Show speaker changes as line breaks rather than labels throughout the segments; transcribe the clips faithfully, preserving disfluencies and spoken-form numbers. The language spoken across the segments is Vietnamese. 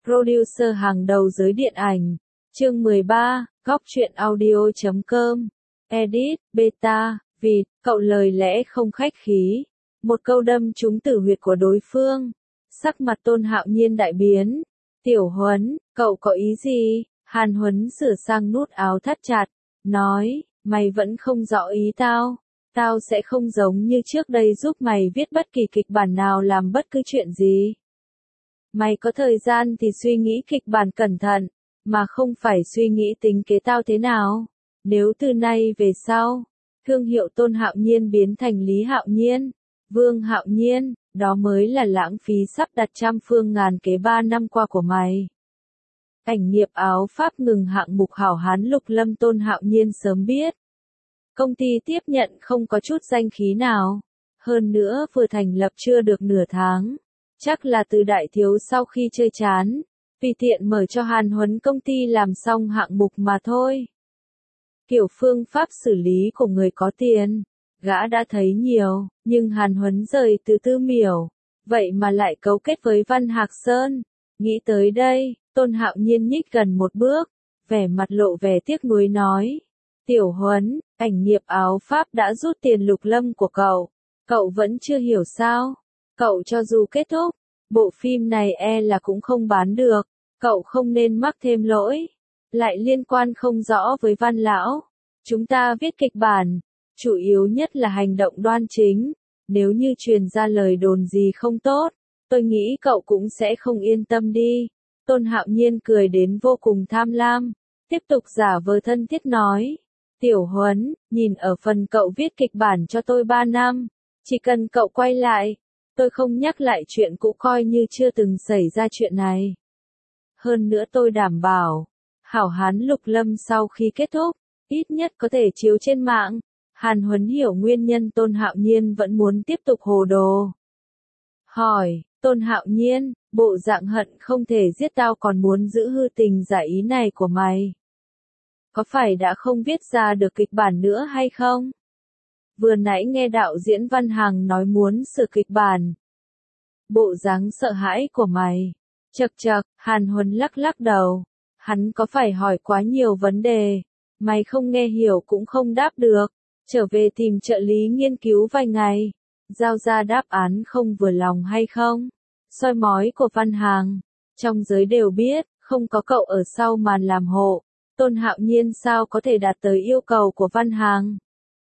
producer hàng đầu giới điện ảnh. Chương mười ba, góc truyện audio chấm com. Edit, beta, vịt, cậu lời lẽ không khách khí. Một câu đâm trúng tử huyệt của đối phương. Sắc mặt Tôn Hạo Nhiên đại biến. Tiểu Huấn, cậu có ý gì? Hàn Huấn sửa sang nút áo thắt chặt. Nói, mày vẫn không rõ ý tao. Tao sẽ không giống như trước đây giúp mày viết bất kỳ kịch bản nào làm bất cứ chuyện gì. Mày có thời gian thì suy nghĩ kịch bản cẩn thận, mà không phải suy nghĩ tính kế tao thế nào. Nếu từ nay về sau, thương hiệu Tôn Hạo Nhiên biến thành Lý Hạo Nhiên, Vương Hạo Nhiên, đó mới là lãng phí sắp đặt trăm phương ngàn kế ba năm qua của mày. Ảnh nghiệp áo Pháp ngừng hạng mục hảo hán lục lâm Tôn Hạo Nhiên sớm biết. Công ty tiếp nhận không có chút danh khí nào. Hơn nữa vừa thành lập chưa được nửa tháng. Chắc là từ đại thiếu sau khi chơi chán. Vì tiện mở cho Hàn Huấn công ty làm xong hạng mục mà thôi. Kiểu phương pháp xử lý của người có tiền. Gã đã thấy nhiều, nhưng Hàn Huấn rời từ Tư Miểu. Vậy mà lại cấu kết với Văn Hạc Sơn. Nghĩ tới đây, Tôn Hạo Nhiên nhích gần một bước. Vẻ mặt lộ vẻ tiếc nuối nói. Tiểu Huấn, ảnh nghiệp áo Pháp đã rút tiền lục lâm của cậu. Cậu vẫn chưa hiểu sao? Cậu cho dù kết thúc, bộ phim này e là cũng không bán được. Cậu không nên mắc thêm lỗi. Lại liên quan không rõ với Văn Lão. Chúng ta viết kịch bản. Chủ yếu nhất là hành động đoan chính. Nếu như truyền ra lời đồn gì không tốt, tôi nghĩ cậu cũng sẽ không yên tâm đi. Tôn Hạo Nhiên cười đến vô cùng tham lam. Tiếp tục giả vờ thân thiết nói. Tiểu Huấn, nhìn ở phần cậu viết kịch bản cho tôi ba năm. Chỉ cần cậu quay lại, tôi không nhắc lại chuyện cũ coi như chưa từng xảy ra chuyện này. Hơn nữa tôi đảm bảo, hảo hán lục lâm sau khi kết thúc, ít nhất có thể chiếu trên mạng. Hàn Huấn hiểu nguyên nhân Tôn Hạo Nhiên vẫn muốn tiếp tục hồ đồ. Hỏi, Tôn Hạo Nhiên, bộ dạng hận không thể giết tao còn muốn giữ hư tình giả ý này của mày. Có phải đã không viết ra được kịch bản nữa hay không? Vừa nãy nghe đạo diễn Văn Hằng nói muốn sửa kịch bản. Bộ dáng sợ hãi của mày. Chậc chậc, Hàn Huấn lắc lắc đầu. Hắn có phải hỏi quá nhiều vấn đề. Mày không nghe hiểu cũng không đáp được. Trở về tìm trợ lý nghiên cứu vài ngày. Giao ra đáp án không vừa lòng hay không? Soi mói của Văn Hằng. Trong giới đều biết, không có cậu ở sau màn làm hộ. Tôn Hạo Nhiên sao có thể đạt tới yêu cầu của Văn Hằng?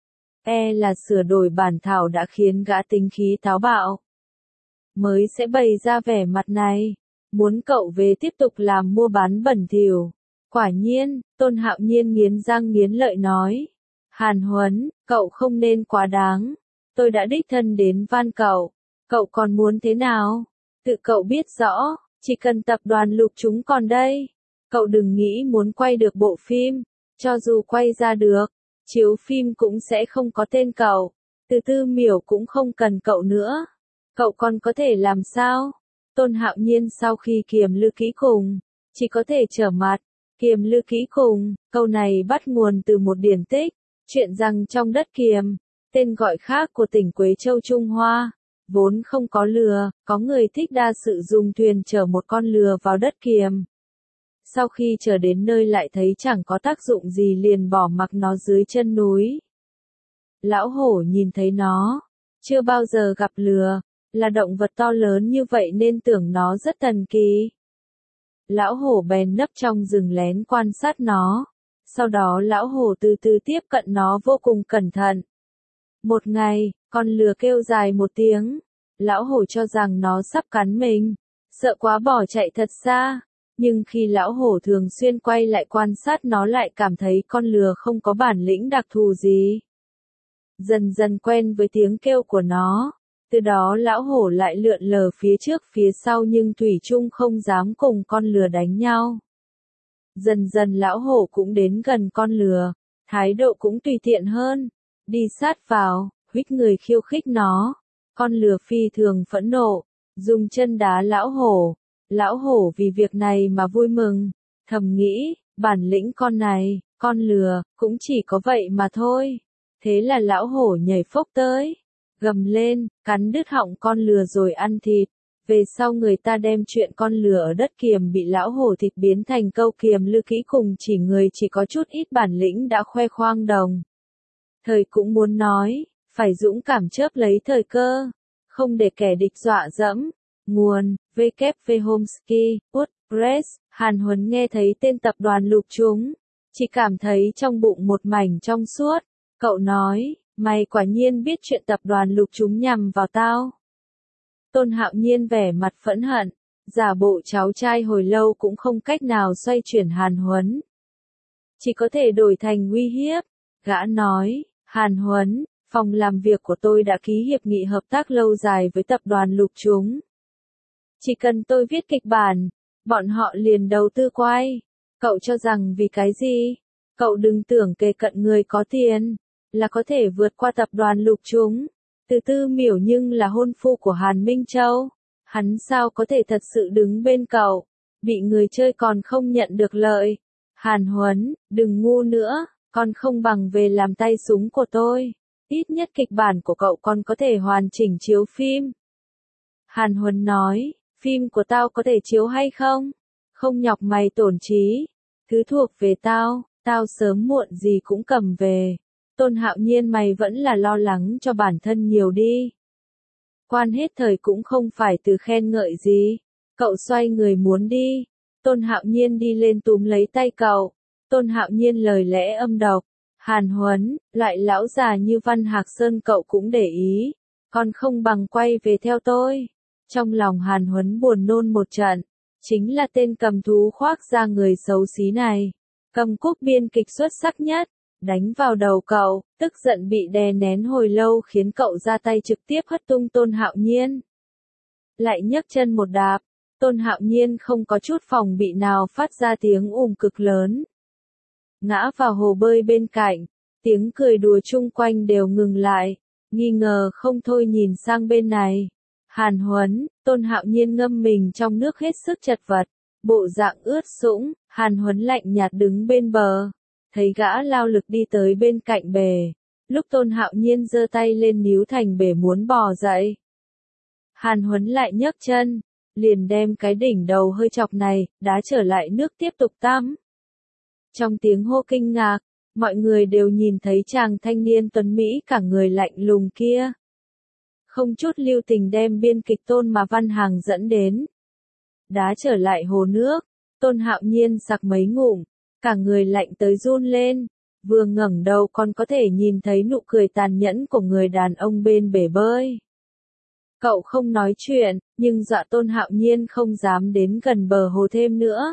E là sửa đổi bản thảo đã khiến gã tính khí táo bạo. Mới sẽ bày ra vẻ mặt này. Muốn cậu về tiếp tục làm mua bán bẩn thỉu. Quả nhiên, Tôn Hạo Nhiên nghiến răng nghiến lợi nói. Hàn Huấn, cậu không nên quá đáng. Tôi đã đích thân đến van cậu. Cậu còn muốn thế nào? Tự cậu biết rõ, chỉ cần tập đoàn Lục chúng còn đây. Cậu đừng nghĩ muốn quay được bộ phim. Cho dù quay ra được, chiếu phim cũng sẽ không có tên cậu. Từ Tư Miểu cũng không cần cậu nữa. Cậu còn có thể làm sao? Tôn Hạo Nhiên sau khi kiềm lư kỹ cùng, chỉ có thể trở mặt. Kiềm lư kỹ cùng, câu này bắt nguồn từ một điển tích. Chuyện rằng trong đất Kiềm, tên gọi khác của tỉnh Quế Châu Trung Hoa, vốn không có lừa, có người thích đa sự dùng thuyền chở một con lừa vào đất Kiềm. Sau khi trở đến nơi lại thấy chẳng có tác dụng gì liền bỏ mặc nó dưới chân núi. Lão hổ nhìn thấy nó, chưa bao giờ gặp lừa, là động vật to lớn như vậy nên tưởng nó rất thần kỳ. Lão hổ bèn nấp trong rừng lén quan sát nó. Sau đó lão hổ từ từ tiếp cận nó vô cùng cẩn thận. Một ngày, con lừa kêu dài một tiếng. Lão hổ cho rằng nó sắp cắn mình. Sợ quá bỏ chạy thật xa. Nhưng khi lão hổ thường xuyên quay lại quan sát nó lại cảm thấy con lừa không có bản lĩnh đặc thù gì. Dần dần quen với tiếng kêu của nó. Từ đó lão hổ lại lượn lờ phía trước phía sau nhưng thủy chung không dám cùng con lừa đánh nhau. Dần dần lão hổ cũng đến gần con lừa, thái độ cũng tùy tiện hơn, đi sát vào, huých người khiêu khích nó. Con lừa phi thường phẫn nộ, dùng chân đá lão hổ. Lão hổ vì việc này mà vui mừng, thầm nghĩ, bản lĩnh con này, con lừa, cũng chỉ có vậy mà thôi. Thế là lão hổ nhảy phốc tới, gầm lên, cắn đứt họng con lừa rồi ăn thịt. Về sau người ta đem chuyện con lừa ở đất kiềm bị lão hổ thịt biến thành câu kiềm lư kỹ cùng chỉ người chỉ có chút ít bản lĩnh đã khoe khoang đồng. Thời cũng muốn nói, phải dũng cảm chớp lấy thời cơ, không để kẻ địch dọa dẫm. Nguồn, vê kép vê Homesky, WordPress, Hàn Huấn nghe thấy tên tập đoàn Lục Chúng, chỉ cảm thấy trong bụng một mảnh trong suốt. Cậu nói, mày quả nhiên biết chuyện tập đoàn Lục Chúng nhằm vào tao. Tôn Hạo Nhiên vẻ mặt phẫn hận, giả bộ cháu trai hồi lâu cũng không cách nào xoay chuyển Hàn Huấn. Chỉ có thể đổi thành uy hiếp. Gã nói, Hàn Huấn, phòng làm việc của tôi đã ký hiệp nghị hợp tác lâu dài với tập đoàn Lục Chúng. Chỉ cần tôi viết kịch bản, bọn họ liền đầu tư quay. Cậu cho rằng vì cái gì? Cậu đừng tưởng kề cận người có tiền, là có thể vượt qua tập đoàn Lục Chúng. Từ Tư Miểu nhưng là hôn phu của Hàn Minh Châu. Hắn sao có thể thật sự đứng bên cậu, bị người chơi còn không nhận được lợi. Hàn Huấn, đừng ngu nữa, còn không bằng về làm tay súng của tôi. Ít nhất kịch bản của cậu còn có thể hoàn chỉnh chiếu phim. Hàn Huấn nói, phim của tao có thể chiếu hay không? Không nhọc mày tổn trí. Thứ thuộc về tao, tao sớm muộn gì cũng cầm về. Tôn Hạo Nhiên mày vẫn là lo lắng cho bản thân nhiều đi. Quan hết thời cũng không phải từ khen ngợi gì. Cậu xoay người muốn đi. Tôn Hạo Nhiên đi lên túm lấy tay cậu. Tôn Hạo Nhiên lời lẽ âm độc. Hàn Huấn, loại lão già như Văn Hạc Sơn cậu cũng để ý. Còn không bằng quay về theo tôi. Trong lòng Hàn Huấn buồn nôn một trận. Chính là tên cầm thú khoác ra người xấu xí này. Cầm cúc biên kịch xuất sắc nhất. Đánh vào đầu cậu, tức giận bị đè nén hồi lâu khiến cậu ra tay trực tiếp hất tung Tôn Hạo Nhiên. Lại nhấc chân một đạp, Tôn Hạo Nhiên không có chút phòng bị nào phát ra tiếng ùm cực lớn. Ngã vào hồ bơi bên cạnh, tiếng cười đùa chung quanh đều ngừng lại, nghi ngờ không thôi nhìn sang bên này. Hàn Huấn, Tôn Hạo Nhiên ngâm mình trong nước hết sức chật vật, bộ dạng ướt sũng, Hàn Huấn lạnh nhạt đứng bên bờ. Thấy gã lao lực đi tới bên cạnh bể, lúc Tôn Hạo Nhiên giơ tay lên níu thành bể muốn bò dậy. Hàn Huấn lại nhấc chân, liền đem cái đỉnh đầu hơi chọc này, đá trở lại nước tiếp tục tắm. Trong tiếng hô kinh ngạc, mọi người đều nhìn thấy chàng thanh niên tuấn Mỹ cả người lạnh lùng kia. Không chút lưu tình đem biên kịch Tôn mà Văn Hàng dẫn đến. Đá trở lại hồ nước, Tôn Hạo Nhiên sặc mấy ngụm. Cả người lạnh tới run lên, vừa ngẩng đầu còn có thể nhìn thấy nụ cười tàn nhẫn của người đàn ông bên bể bơi. Cậu không nói chuyện, nhưng dọa Tôn Hạo Nhiên không dám đến gần bờ hồ thêm nữa.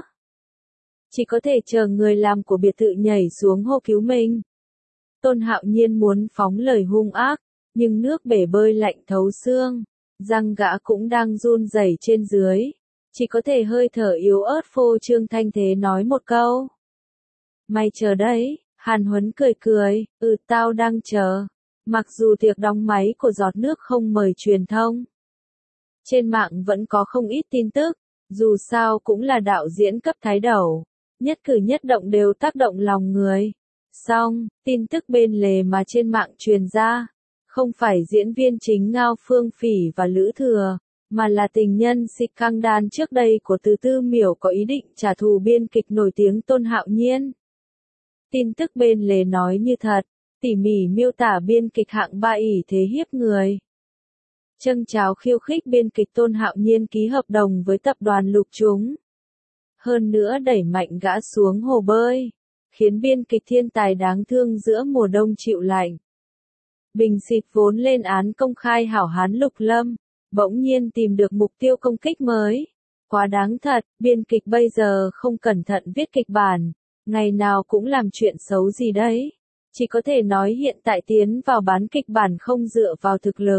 Chỉ có thể chờ người làm của biệt thự nhảy xuống hồ cứu mình. Tôn Hạo Nhiên muốn phóng lời hung ác, nhưng nước bể bơi lạnh thấu xương, răng gã cũng đang run rẩy trên dưới. Chỉ có thể hơi thở yếu ớt phô trương thanh thế nói một câu. Mày chờ đấy, Hàn Huấn cười cười, ừ tao đang chờ. Mặc dù tiệc đóng máy của giọt nước không mời truyền thông. Trên mạng vẫn có không ít tin tức, dù sao cũng là đạo diễn cấp thái đầu. Nhất cử nhất động đều tác động lòng người. Xong, tin tức bên lề mà trên mạng truyền ra. Không phải diễn viên chính Ngao Phương Phỉ và Lữ Thừa, mà là tình nhân Si Căng Đan trước đây của Từ Tư Miểu có ý định trả thù biên kịch nổi tiếng Tôn Hạo Nhiên. Tin tức bên lề nói như thật, tỉ mỉ miêu tả biên kịch hạng ba ỷ thế hiếp người. Châng cháo khiêu khích biên kịch Tôn Hạo Nhiên ký hợp đồng với tập đoàn Lục Chúng. Hơn nữa đẩy mạnh gã xuống hồ bơi, khiến biên kịch thiên tài đáng thương giữa mùa đông chịu lạnh. Bình xịt vốn lên án công khai hảo hán Lục Lâm, bỗng nhiên tìm được mục tiêu công kích mới. Quá đáng thật, biên kịch bây giờ không cẩn thận viết kịch bản. Ngày nào cũng làm chuyện xấu gì đấy. Chỉ có thể nói hiện tại tiến vào bán kịch bản không dựa vào thực lực.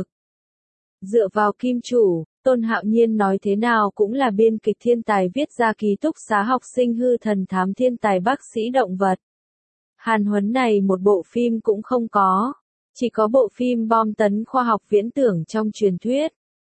Dựa vào kim chủ, Tôn Hạo Nhiên nói thế nào cũng là biên kịch thiên tài viết ra ký túc xá học sinh hư thần thám thiên tài bác sĩ động vật. Hàn Huấn này một bộ phim cũng không có. Chỉ có bộ phim bom tấn khoa học viễn tưởng trong truyền thuyết.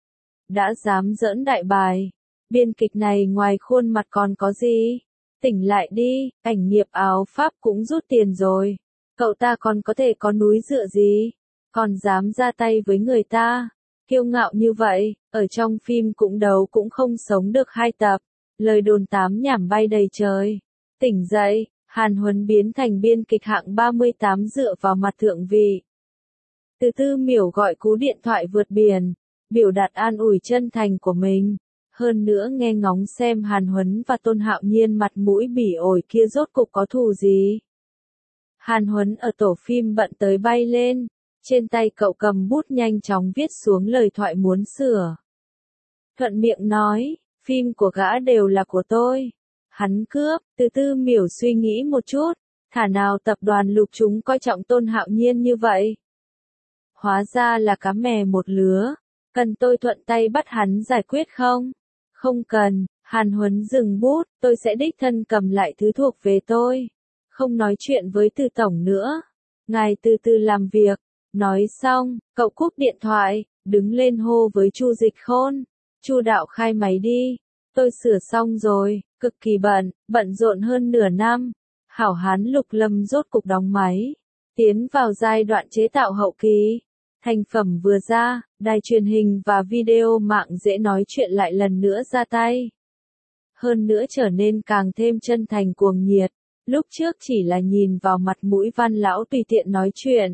Đã dám giỡn đại bài. Biên kịch này ngoài khuôn mặt còn có gì? Tỉnh lại đi, ảnh nghiệp áo Pháp cũng rút tiền rồi. Cậu ta còn có thể có núi dựa gì? Còn dám ra tay với người ta? Kiêu ngạo như vậy, ở trong phim cũng đấu cũng không sống được hai tập. Lời đồn tám nhảm bay đầy trời. Tỉnh dậy, Hàn Huấn biến thành biên kịch hạng ba mươi tám dựa vào mặt thượng vị. Từ Tư Miểu gọi cú điện thoại vượt biển, biểu đạt an ủi chân thành của mình. Hơn nữa nghe ngóng xem Hàn Huấn và Tôn Hạo Nhiên mặt mũi bỉ ổi kia rốt cục có thù gì. Hàn Huấn ở tổ phim bận tới bay lên, trên tay cậu cầm bút nhanh chóng viết xuống lời thoại muốn sửa. Thuận miệng nói, phim của gã đều là của tôi. Hắn cướp, Từ Tư Miểu suy nghĩ một chút, thả nào tập đoàn Lục chúng coi trọng Tôn Hạo Nhiên như vậy. Hóa ra là cá mè một lứa, cần tôi thuận tay bắt hắn giải quyết không? Không cần, Hàn Huấn dừng bút, tôi sẽ đích thân cầm lại thứ thuộc về tôi. Không nói chuyện với Từ Tổng nữa. Ngài từ từ làm việc. Nói xong, cậu cúp điện thoại, đứng lên hô với Chu Dịch Khôn. Chu đạo khai máy đi. Tôi sửa xong rồi, cực kỳ bận, bận rộn hơn nửa năm. Hảo hán Lục Lâm rốt cục đóng máy. Tiến vào giai đoạn chế tạo hậu kỳ. Thành phẩm vừa ra, đài truyền hình và video mạng dễ nói chuyện lại lần nữa ra tay. Hơn nữa trở nên càng thêm chân thành cuồng nhiệt. Lúc trước chỉ là nhìn vào mặt mũi Văn lão tùy tiện nói chuyện.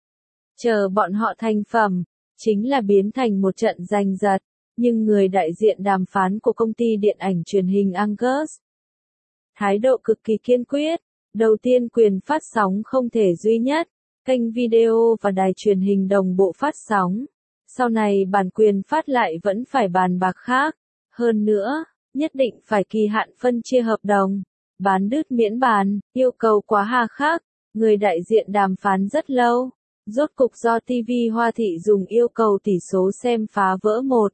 Chờ bọn họ thành phẩm, chính là biến thành một trận giành giật. Nhưng người đại diện đàm phán của công ty điện ảnh truyền hình Angus, thái độ cực kỳ kiên quyết. Đầu tiên quyền phát sóng không thể duy nhất, kênh video và đài truyền hình đồng bộ phát sóng. Sau này bản quyền phát lại vẫn phải bàn bạc khác. Hơn nữa, nhất định phải kỳ hạn phân chia hợp đồng. Bán đứt miễn bàn, yêu cầu quá hà khắc. Người đại diện đàm phán rất lâu. Rốt cục do ti vi Hoa Thị dùng yêu cầu tỷ số xem phá vỡ một.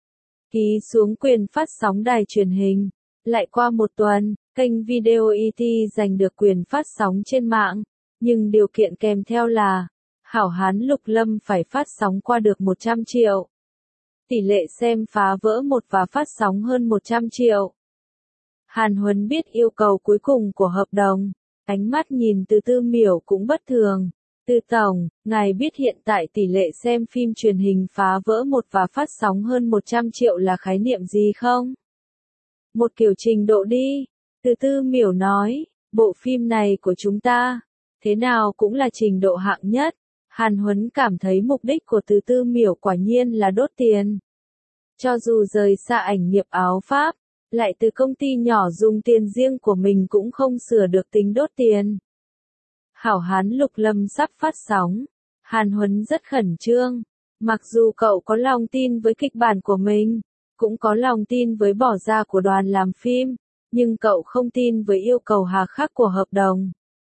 Ký xuống quyền phát sóng đài truyền hình. Lại qua một tuần, kênh video e tê giành được quyền phát sóng trên mạng. Nhưng điều kiện kèm theo là, hảo hán Lục Lâm phải phát sóng qua được một trăm triệu. Tỷ lệ xem phá vỡ một và phát sóng hơn một trăm triệu. Hàn Huấn biết yêu cầu cuối cùng của hợp đồng. Ánh mắt nhìn Từ Tư Miểu cũng bất thường. Từ Tổng, ngài biết hiện tại tỷ lệ xem phim truyền hình phá vỡ một và phát sóng hơn một trăm triệu là khái niệm gì không? Một kiểu trình độ đi. Từ Tư Miểu nói, bộ phim này của chúng ta, thế nào cũng là trình độ hạng nhất. Hàn Huấn cảm thấy mục đích của Từ Tư Miểu quả nhiên là đốt tiền. Cho dù rời xa ảnh nghiệp áo Pháp, lại từ công ty nhỏ dùng tiền riêng của mình cũng không sửa được tính đốt tiền. Hảo hán Lục Lâm sắp phát sóng. Hàn Huấn rất khẩn trương. Mặc dù cậu có lòng tin với kịch bản của mình, cũng có lòng tin với bỏ ra của đoàn làm phim, nhưng cậu không tin với yêu cầu hà khắc của hợp đồng.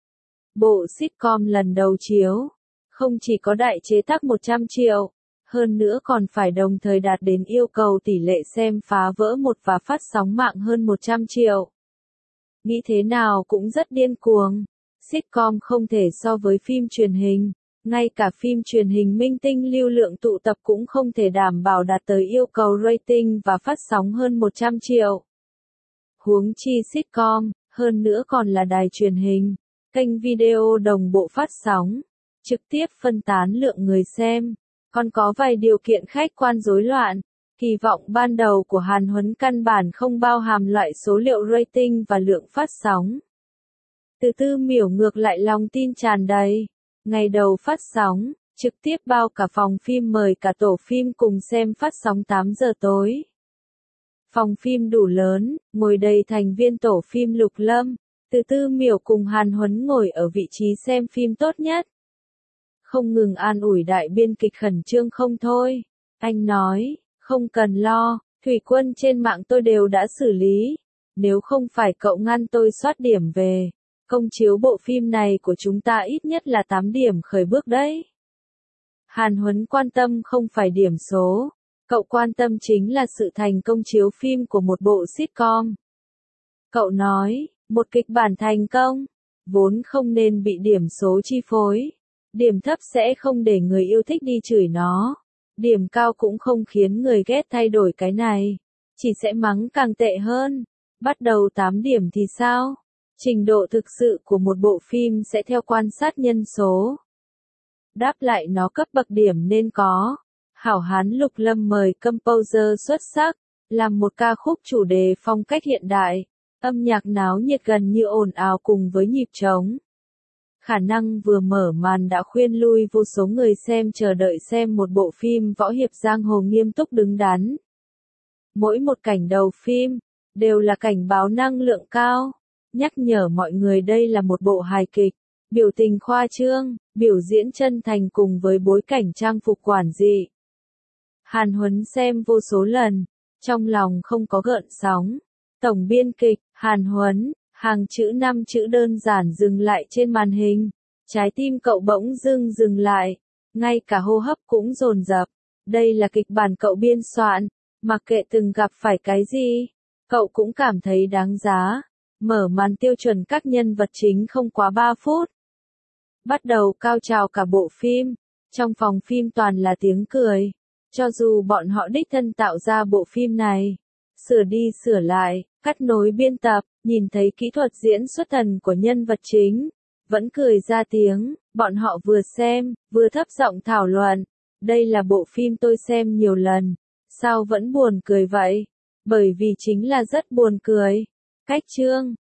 Bộ sitcom lần đầu chiếu, không chỉ có đại chế tác một trăm triệu, hơn nữa còn phải đồng thời đạt đến yêu cầu tỷ lệ xem phá vỡ một và phát sóng mạng hơn một trăm triệu. Nghĩ thế nào cũng rất điên cuồng. Sitcom không thể so với phim truyền hình, ngay cả phim truyền hình minh tinh lưu lượng tụ tập cũng không thể đảm bảo đạt tới yêu cầu rating và phát sóng hơn một trăm triệu. Huống chi sitcom, hơn nữa còn là đài truyền hình, kênh video đồng bộ phát sóng, trực tiếp phân tán lượng người xem, còn có vài điều kiện khách quan rối loạn. Kỳ vọng ban đầu của Hàn Huấn căn bản không bao hàm loại số liệu rating và lượng phát sóng. Từ Tư Miểu ngược lại lòng tin tràn đầy. Ngày đầu phát sóng, trực tiếp bao cả phòng phim mời cả tổ phim cùng xem phát sóng tám giờ tối. Phòng phim đủ lớn, ngồi đầy thành viên tổ phim Lục Lâm. Từ Tư Miểu cùng Hàn Huấn ngồi ở vị trí xem phim tốt nhất. Không ngừng an ủi đại biên kịch khẩn trương không thôi. Anh nói, không cần lo, thủy quân trên mạng tôi đều đã xử lý. Nếu không phải cậu ngăn tôi soát điểm về, công chiếu bộ phim này của chúng ta ít nhất là tám điểm khởi bước đấy. Hàn Huấn quan tâm không phải điểm số, cậu quan tâm chính là sự thành công chiếu phim của một bộ sitcom. Cậu nói, một kịch bản thành công, vốn không nên bị điểm số chi phối. Điểm thấp sẽ không để người yêu thích đi chửi nó. Điểm cao cũng không khiến người ghét thay đổi cái này. Chỉ sẽ mắng càng tệ hơn. Bắt đầu tám điểm thì sao? Trình độ thực sự của một bộ phim sẽ theo quan sát nhân số. Đáp lại nó cấp bậc điểm nên có. Hảo Hán Lục Lâm mời composer xuất sắc, làm một ca khúc chủ đề phong cách hiện đại, âm nhạc náo nhiệt gần như ồn ào cùng với nhịp trống. Khả năng vừa mở màn đã khuyên lui vô số người xem chờ đợi xem một bộ phim võ hiệp giang hồ nghiêm túc đứng đắn. Mỗi một cảnh đầu phim, đều là cảnh báo năng lượng cao, nhắc nhở mọi người đây là một bộ hài kịch, biểu tình khoa trương, biểu diễn chân thành cùng với bối cảnh trang phục quản dị. Hàn Huấn xem vô số lần, trong lòng không có gợn sóng. Tổng biên kịch, Hàn Huấn, hàng chữ năm chữ đơn giản dừng lại trên màn hình. Trái tim cậu bỗng dưng dừng lại, ngay cả hô hấp cũng dồn dập. Đây là kịch bản cậu biên soạn, mặc kệ từng gặp phải cái gì, cậu cũng cảm thấy đáng giá. Mở màn tiêu chuẩn các nhân vật chính không quá ba phút. Bắt đầu cao trào cả bộ phim, trong phòng phim toàn là tiếng cười. Cho dù bọn họ đích thân tạo ra bộ phim này, sửa đi sửa lại, cắt nối biên tập, nhìn thấy kỹ thuật diễn xuất thần của nhân vật chính, vẫn cười ra tiếng, bọn họ vừa xem, vừa thấp giọng thảo luận, đây là bộ phim tôi xem nhiều lần, sao vẫn buồn cười vậy? Bởi vì chính là rất buồn cười. Cách chương